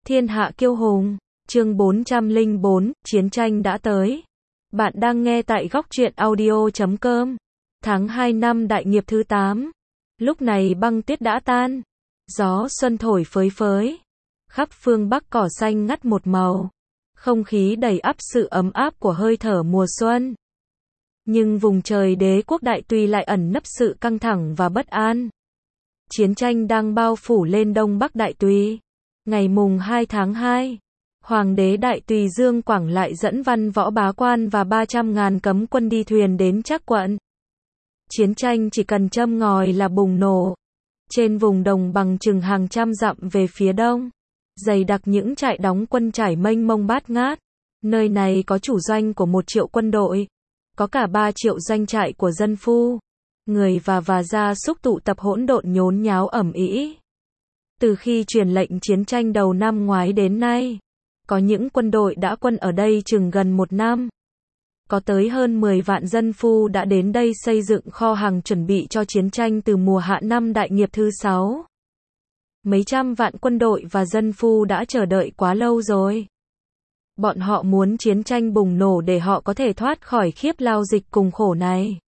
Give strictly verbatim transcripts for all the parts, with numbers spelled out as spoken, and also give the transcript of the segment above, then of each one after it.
Thiên hạ kiêu hùng, chương bốn trăm lẻ bốn, chiến tranh đã tới. Bạn đang nghe tại góc truyện audio chấm com. Tháng hai năm đại nghiệp thứ tám. Lúc này băng tuyết đã tan. Gió xuân thổi phới phới. Khắp phương Bắc cỏ xanh ngắt một màu. Không khí đầy ắp sự ấm áp của hơi thở mùa xuân. Nhưng vùng trời đế quốc Đại Tùy lại ẩn nấp sự căng thẳng và bất an. Chiến tranh đang bao phủ lên Đông Bắc Đại Tùy. Ngày mùng hai tháng hai, Hoàng đế Đại Tùy Dương Quảng lại dẫn văn võ bá quan và ba trăm ngàn cấm quân đi thuyền đến Trác quận. Chiến tranh chỉ cần châm ngòi là bùng nổ. Trên vùng đồng bằng chừng hàng trăm dặm về phía đông, dày đặc những trại đóng quân trải mênh mông bát ngát. Nơi này có chủ doanh của một triệu quân đội, có cả ba triệu doanh trại của dân phu. Người và và gia súc tụ tập hỗn độn nhốn nháo ầm ĩ. Từ khi truyền lệnh chiến tranh đầu năm ngoái đến nay, có những quân đội đã quân ở đây chừng gần một năm. Có tới hơn mười vạn dân phu đã đến đây xây dựng kho hàng chuẩn bị cho chiến tranh từ mùa hạ năm đại nghiệp thứ sáu. Mấy trăm vạn quân đội và dân phu đã chờ đợi quá lâu rồi. Bọn họ muốn chiến tranh bùng nổ để họ có thể thoát khỏi khiếp lao dịch cùng khổ này.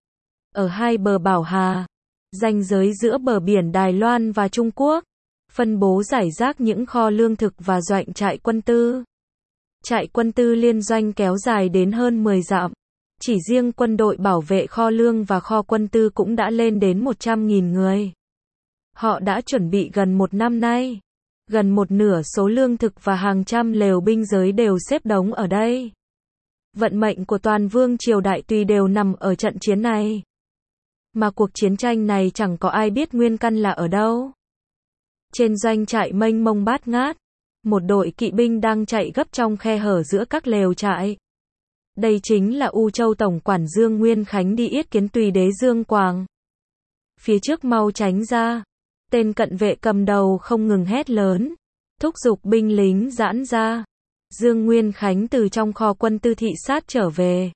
Ở hai bờ Bảo Hà, ranh giới giữa bờ biển Đài Loan và Trung Quốc, phân bố rải rác những kho lương thực và doanh trại quân tư. Trại quân tư liên doanh kéo dài đến hơn mười dặm. Chỉ riêng quân đội bảo vệ kho lương và kho quân tư cũng đã lên đến một trăm nghìn người. Họ đã chuẩn bị gần một năm nay. Gần một nửa số lương thực và hàng trăm lều binh giới đều xếp đống ở đây. Vận mệnh của toàn vương triều Đại Tùy đều nằm ở trận chiến này. Mà cuộc chiến tranh này chẳng có ai biết nguyên căn là ở đâu. Trên doanh trại mênh mông bát ngát, một đội kỵ binh đang chạy gấp trong khe hở giữa các lều trại. Đây chính là U Châu Tổng quản Dương Nguyên Khánh đi yết kiến Tùy đế Dương Quảng. Phía trước mau tránh ra. Tên cận vệ cầm đầu không ngừng hét lớn, thúc giục binh lính giãn ra. Dương Nguyên Khánh từ trong kho quân tư thị sát trở về.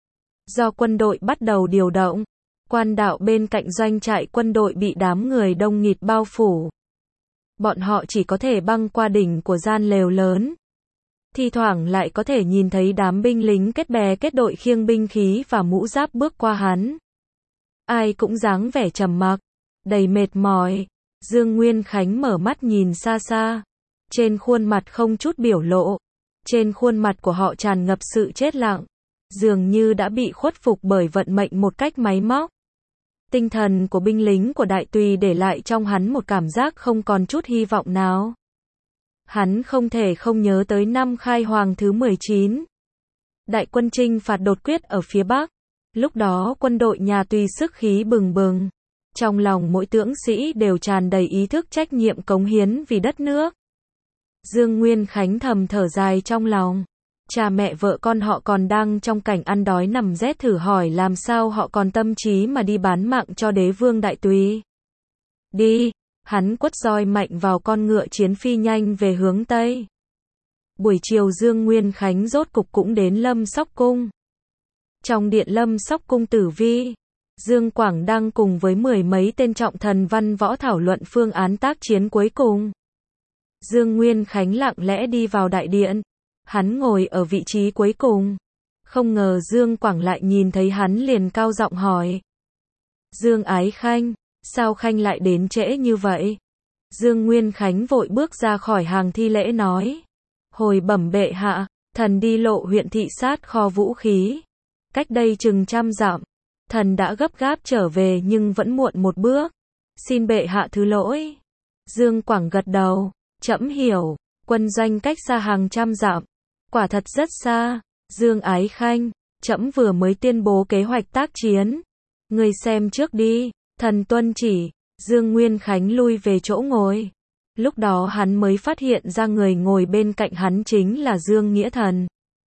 Do quân đội bắt đầu điều động, quan đạo bên cạnh doanh trại quân đội bị đám người đông nghịt bao phủ. Bọn họ chỉ có thể băng qua đỉnh của gian lều lớn. Thi thoảng lại có thể nhìn thấy đám binh lính kết bè kết đội khiêng binh khí và mũ giáp bước qua hắn. Ai cũng dáng vẻ trầm mặc, đầy mệt mỏi. Dương Nguyên Khánh mở mắt nhìn xa xa. Trên khuôn mặt không chút biểu lộ. Trên khuôn mặt của họ tràn ngập sự chết lặng. Dường như đã bị khuất phục bởi vận mệnh một cách máy móc. Tinh thần của binh lính của Đại Tùy để lại trong hắn một cảm giác không còn chút hy vọng nào. Hắn không thể không nhớ tới năm khai hoàng thứ mười chín. Đại quân chinh phạt đột quyết ở phía Bắc. Lúc đó quân đội nhà Tùy sức khí bừng bừng. Trong lòng mỗi tướng sĩ đều tràn đầy ý thức trách nhiệm cống hiến vì đất nước. Dương Nguyên Khánh thầm thở dài trong lòng. Cha mẹ vợ con họ còn đang trong cảnh ăn đói nằm rét, thử hỏi làm sao họ còn tâm trí mà đi bán mạng cho đế vương Đại Tùy. Đi, hắn quất roi mạnh vào con ngựa chiến phi nhanh về hướng Tây. Buổi chiều Dương Nguyên Khánh rốt cục cũng đến Lâm Sóc Cung. Trong điện Lâm Sóc Cung tử vi, Dương Quảng đang cùng với mười mấy tên trọng thần văn võ thảo luận phương án tác chiến cuối cùng. Dương Nguyên Khánh lặng lẽ đi vào đại điện. Hắn ngồi ở vị trí cuối cùng. Không ngờ Dương Quảng lại nhìn thấy hắn liền cao giọng hỏi. Dương Ái Khanh, sao Khanh lại đến trễ như vậy? Dương Nguyên Khánh vội bước ra khỏi hàng thi lễ nói. Hồi bẩm bệ hạ, thần đi lộ huyện thị sát kho vũ khí. Cách đây chừng trăm dặm. Thần đã gấp gáp trở về nhưng vẫn muộn một bước. Xin bệ hạ thứ lỗi. Dương Quảng gật đầu. Trẫm hiểu, quân doanh cách xa hàng trăm dặm. Quả thật rất xa. Dương Ái Khanh, trẫm vừa mới tuyên bố kế hoạch tác chiến. Ngươi xem trước đi. Thần tuân chỉ. Dương Nguyên Khánh lui về chỗ ngồi. Lúc đó hắn mới phát hiện ra người ngồi bên cạnh hắn chính là Dương Nghĩa Thần.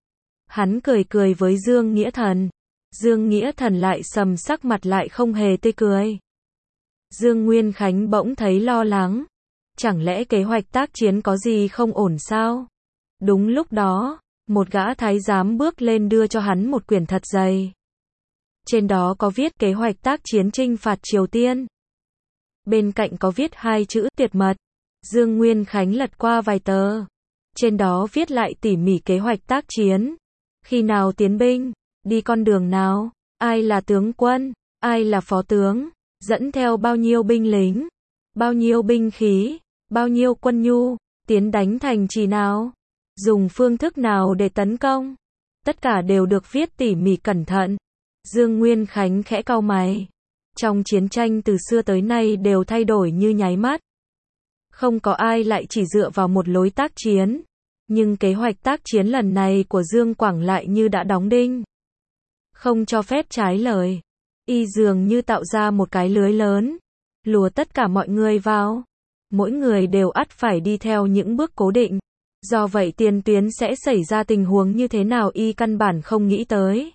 Hắn cười cười với Dương Nghĩa Thần. Dương Nghĩa Thần lại sầm sắc mặt, lại không hề tươi cười. Dương Nguyên Khánh bỗng thấy lo lắng. Chẳng lẽ kế hoạch tác chiến có gì không ổn sao? Đúng lúc đó, một gã thái giám bước lên đưa cho hắn một quyển thật dày. Trên đó có viết kế hoạch tác chiến chinh phạt Triều Tiên. Bên cạnh có viết hai chữ tuyệt mật. Dương Nguyên Khánh lật qua vài tờ. Trên đó viết lại tỉ mỉ kế hoạch tác chiến. Khi nào tiến binh, đi con đường nào, ai là tướng quân, ai là phó tướng, dẫn theo bao nhiêu binh lính, bao nhiêu binh khí, bao nhiêu quân nhu, tiến đánh thành trì nào, dùng phương thức nào để tấn công. Tất cả đều được viết tỉ mỉ cẩn thận. Dương Nguyên Khánh khẽ cau mày. Trong chiến tranh từ xưa tới nay đều thay đổi như nháy mắt. Không có ai lại chỉ dựa vào một lối tác chiến. Nhưng kế hoạch tác chiến lần này của Dương Quảng lại như đã đóng đinh. Không cho phép trái lời. Y dường như tạo ra một cái lưới lớn, lùa tất cả mọi người vào. Mỗi người đều ắt phải đi theo những bước cố định. Do vậy tiền tuyến sẽ xảy ra tình huống như thế nào y căn bản không nghĩ tới.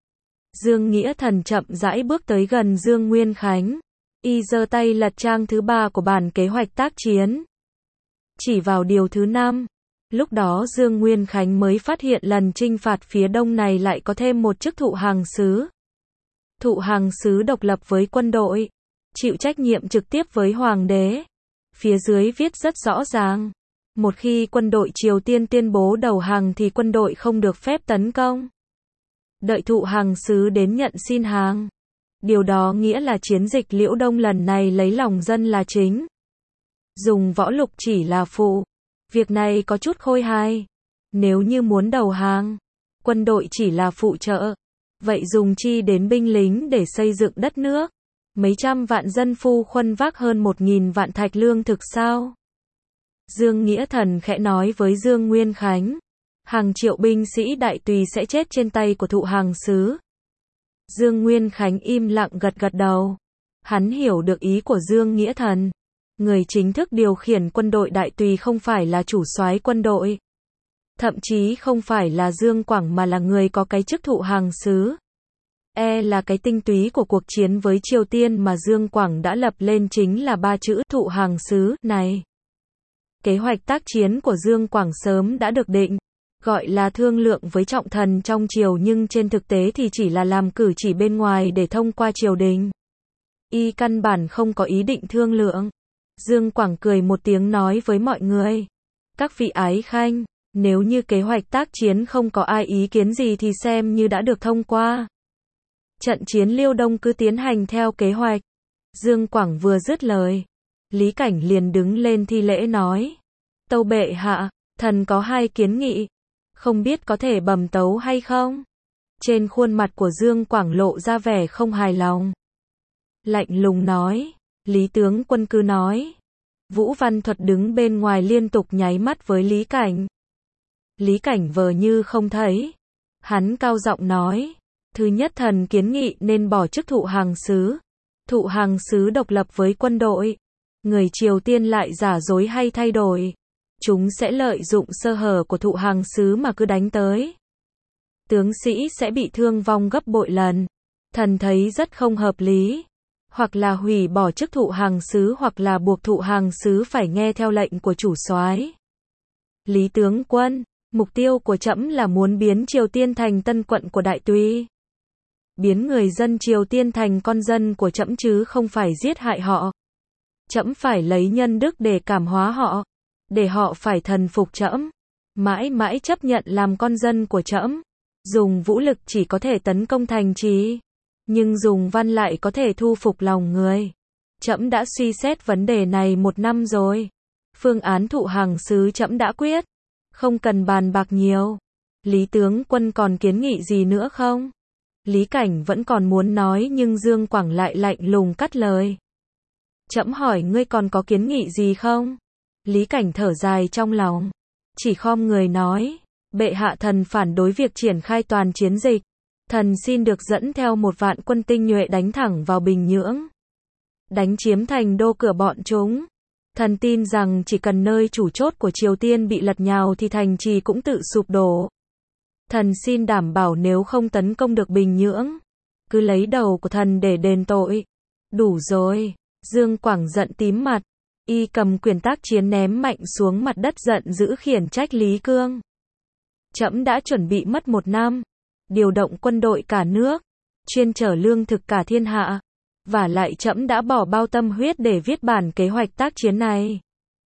Dương Nghĩa Thần chậm rãi bước tới gần Dương Nguyên Khánh. Y giơ tay lật trang thứ ba của bản kế hoạch tác chiến. Chỉ vào điều thứ năm. Lúc đó Dương Nguyên Khánh mới phát hiện lần chinh phạt phía đông này lại có thêm một chức thụ hàng sứ. Thụ hàng sứ độc lập với quân đội, chịu trách nhiệm trực tiếp với hoàng đế. Phía dưới viết rất rõ ràng. Một khi quân đội Triều Tiên tuyên bố đầu hàng thì quân đội không được phép tấn công. Đợi thụ hàng sứ đến nhận xin hàng. Điều đó nghĩa là chiến dịch Liễu Đông lần này lấy lòng dân là chính. Dùng võ lục chỉ là phụ. Việc này có chút khôi hài. Nếu như muốn đầu hàng, quân đội chỉ là phụ trợ. Vậy dùng chi đến binh lính để xây dựng đất nước? Mấy trăm vạn dân phu khuân vác hơn một nghìn vạn thạch lương thực sao? Dương Nghĩa Thần khẽ nói với Dương Nguyên Khánh. Hàng triệu binh sĩ đại tùy sẽ chết trên tay của thụ hàng sứ. Dương Nguyên Khánh im lặng gật gật đầu. Hắn hiểu được ý của Dương Nghĩa Thần. Người chính thức điều khiển quân đội đại tùy không phải là chủ soái quân đội. Thậm chí không phải là Dương Quảng mà là người có cái chức thụ hàng sứ. E là cái tinh túy của cuộc chiến với Triều Tiên mà Dương Quảng đã lập lên chính là ba chữ thụ hàng sứ này. Kế hoạch tác chiến của Dương Quảng sớm đã được định, gọi là thương lượng với trọng thần trong triều nhưng trên thực tế thì chỉ là làm cử chỉ bên ngoài để thông qua triều đình. Y căn bản không có ý định thương lượng. Dương Quảng cười một tiếng nói với mọi người. Các vị ái khanh, nếu như kế hoạch tác chiến không có ai ý kiến gì thì xem như đã được thông qua. Trận chiến Liêu Đông cứ tiến hành theo kế hoạch. Dương Quảng vừa dứt lời, Lý Cảnh liền đứng lên thi lễ nói. Tâu bệ hạ, thần có hai kiến nghị. Không biết có thể bẩm tấu hay không? Trên khuôn mặt của Dương Quảng lộ ra vẻ không hài lòng. Lạnh lùng nói. Lý tướng quân cứ nói. Vũ Văn Thuật đứng bên ngoài liên tục nháy mắt với Lý Cảnh. Lý Cảnh vờ như không thấy. Hắn cao giọng nói. Thứ nhất thần kiến nghị nên bỏ chức thụ hàng sứ. Thụ hàng sứ độc lập với quân đội. Người Triều Tiên lại giả dối hay thay đổi. Chúng sẽ lợi dụng sơ hở của thụ hàng sứ mà cứ đánh tới. Tướng sĩ sẽ bị thương vong gấp bội lần. Thần thấy rất không hợp lý. Hoặc là hủy bỏ chức thụ hàng sứ hoặc là buộc thụ hàng sứ phải nghe theo lệnh của chủ soái. Lý tướng quân, mục tiêu của trẫm là muốn biến Triều Tiên thành tân quận của Đại Tùy. Biến người dân Triều Tiên thành con dân của trẫm chứ không phải giết hại họ. Trẫm phải lấy nhân đức để cảm hóa họ, để họ phải thần phục trẫm, mãi mãi chấp nhận làm con dân của trẫm. Dùng vũ lực chỉ có thể tấn công thành trì, nhưng dùng văn lại có thể thu phục lòng người. Trẫm đã suy xét vấn đề này một năm rồi. Phương án thụ hàng sứ trẫm đã quyết, không cần bàn bạc nhiều. Lý tướng quân còn kiến nghị gì nữa không? Lý Cảnh vẫn còn muốn nói nhưng Dương Quảng lại lạnh lùng cắt lời. Trẫm hỏi ngươi còn có kiến nghị gì không? Lý Cảnh thở dài trong lòng, chỉ khom người nói, bệ hạ thần phản đối việc triển khai toàn chiến dịch. Thần xin được dẫn theo một vạn quân tinh nhuệ đánh thẳng vào Bình Nhưỡng. Đánh chiếm thành đô cửa bọn chúng. Thần tin rằng chỉ cần nơi chủ chốt của Triều Tiên bị lật nhào thì thành trì cũng tự sụp đổ. Thần xin đảm bảo nếu không tấn công được Bình Nhưỡng, cứ lấy đầu của thần để đền tội. Đủ rồi. Dương Quảng giận tím mặt. Y cầm quyền tác chiến ném mạnh xuống mặt đất giận dữ khiển trách Lý Cương. Trẫm đã chuẩn bị mất một năm. Điều động quân đội cả nước. Chuyên chở lương thực cả thiên hạ. Và lại trẫm đã bỏ bao tâm huyết để viết bản kế hoạch tác chiến này.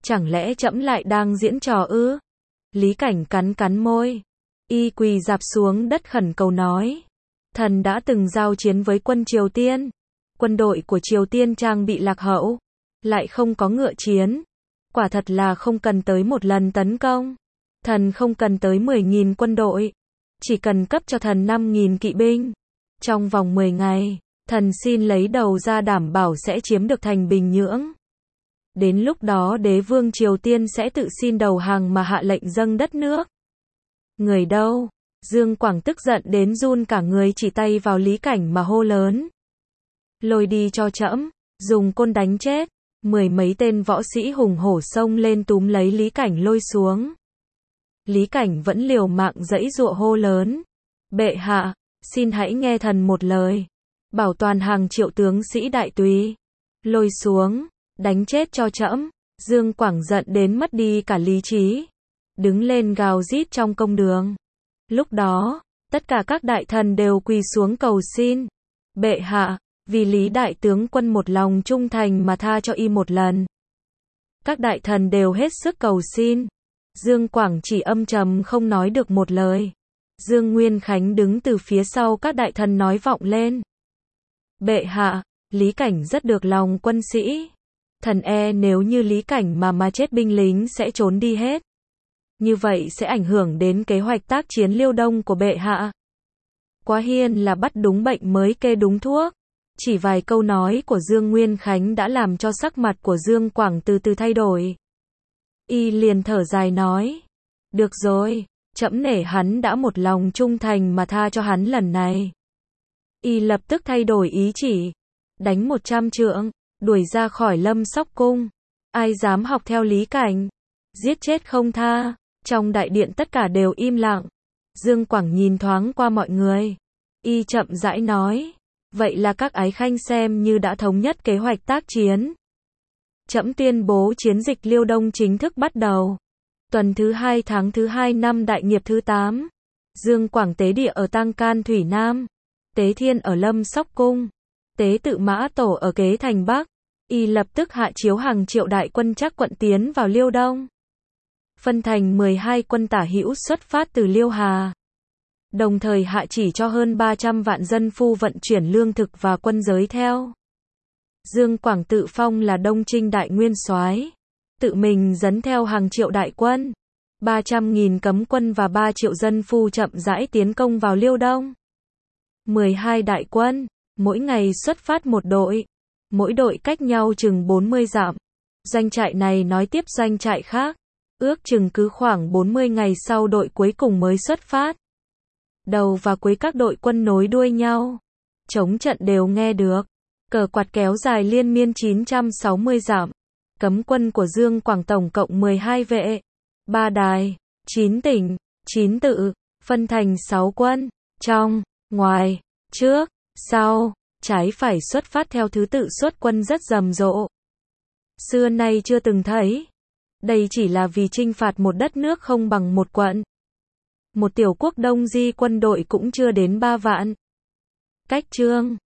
Chẳng lẽ trẫm lại đang diễn trò ư? Lý Cảnh cắn cắn môi. Y quỳ rạp xuống đất khẩn cầu nói. Thần đã từng giao chiến với quân Triều Tiên. Quân đội của Triều Tiên trang bị lạc hậu, lại không có ngựa chiến. Quả thật là không cần tới một lần tấn công. Thần không cần tới mười nghìn quân đội. Chỉ cần cấp cho thần năm nghìn kỵ binh. Trong vòng mười ngày, thần xin lấy đầu ra đảm bảo sẽ chiếm được thành Bình Nhưỡng. Đến lúc đó đế vương Triều Tiên sẽ tự xin đầu hàng mà hạ lệnh dâng đất nước. Người đâu? Dương Quảng tức giận đến run cả người, chỉ tay vào Lý Cảnh mà hô lớn. Lôi đi cho trẫm, dùng côn đánh chết. Mười mấy tên võ sĩ hùng hổ xông lên túm lấy Lý Cảnh lôi xuống. Lý Cảnh vẫn liều mạng giãy giụa hô lớn. Bệ hạ, xin hãy nghe thần một lời. Bảo toàn hàng triệu tướng sĩ đại tùy. Lôi xuống, đánh chết cho trẫm. Dương Quảng giận đến mất đi cả lý trí. Đứng lên gào rít trong công đường. Lúc đó, tất cả các đại thần đều quỳ xuống cầu xin. Bệ hạ, vì Lý đại tướng quân một lòng trung thành mà tha cho y một lần. Các đại thần đều hết sức cầu xin. Dương Quảng chỉ âm trầm không nói được một lời. Dương Nguyên Khánh đứng từ phía sau các đại thần nói vọng lên. Bệ hạ, Lý Cảnh rất được lòng quân sĩ. Thần e nếu như Lý Cảnh mà mà chết binh lính sẽ trốn đi hết. Như vậy sẽ ảnh hưởng đến kế hoạch tác chiến Liêu Đông của bệ hạ. Quá hiên là bắt đúng bệnh mới kê đúng thuốc. Chỉ vài câu nói của Dương Nguyên Khánh đã làm cho sắc mặt của Dương Quảng từ từ thay đổi. Y liền thở dài nói. Được rồi, trẫm nể hắn đã một lòng trung thành mà tha cho hắn lần này. Y lập tức thay đổi ý chỉ. Đánh một trăm trượng, đuổi ra khỏi Lâm Sóc Cung. Ai dám học theo Lý Cảnh? Giết chết không tha. Trong đại điện tất cả đều im lặng. Dương Quảng nhìn thoáng qua mọi người. Y chậm rãi nói. Vậy là các ái khanh xem như đã thống nhất kế hoạch tác chiến. Trẫm tuyên bố chiến dịch Liêu Đông chính thức bắt đầu. Tuần thứ hai tháng thứ hai năm đại nghiệp thứ tám. Dương Quảng tế địa ở Tăng Can Thủy Nam. Tế Thiên ở Lâm Sóc Cung. Tế Tự Mã Tổ ở Kế Thành Bắc. Y lập tức hạ chiếu hàng triệu đại quân chắc quận tiến vào Liêu Đông. Phân thành mười hai quân tả hữu xuất phát từ Liêu Hà. Đồng thời hạ chỉ cho hơn ba trăm vạn dân phu vận chuyển lương thực và quân giới theo. Dương Quảng tự phong là Đông Trinh đại nguyên soái, tự mình dẫn theo hàng triệu đại quân, ba trăm nghìn cấm quân và ba triệu dân phu chậm rãi tiến công vào Liêu Đông. mười hai đại quân, mỗi ngày xuất phát một đội, mỗi đội cách nhau chừng bốn mươi dặm. Doanh trại này nói tiếp doanh trại khác, ước chừng cứ khoảng bốn mươi ngày sau đội cuối cùng mới xuất phát. Đầu và cuối các đội quân nối đuôi nhau, chống trận đều nghe được. Cờ quạt kéo dài liên miên chín trăm sáu mươi dặm. Cấm quân của Dương Quảng tổng cộng mười hai vệ, ba đài, chín tỉnh, chín tự, phân thành sáu quân, trong, ngoài, trước, sau, trái phải xuất phát theo thứ tự xuất quân rất rầm rộ. Xưa nay chưa từng thấy. Đây chỉ là vì chinh phạt một đất nước không bằng một quận. Một tiểu quốc Đông Di quân đội cũng chưa đến ba vạn. Cách chương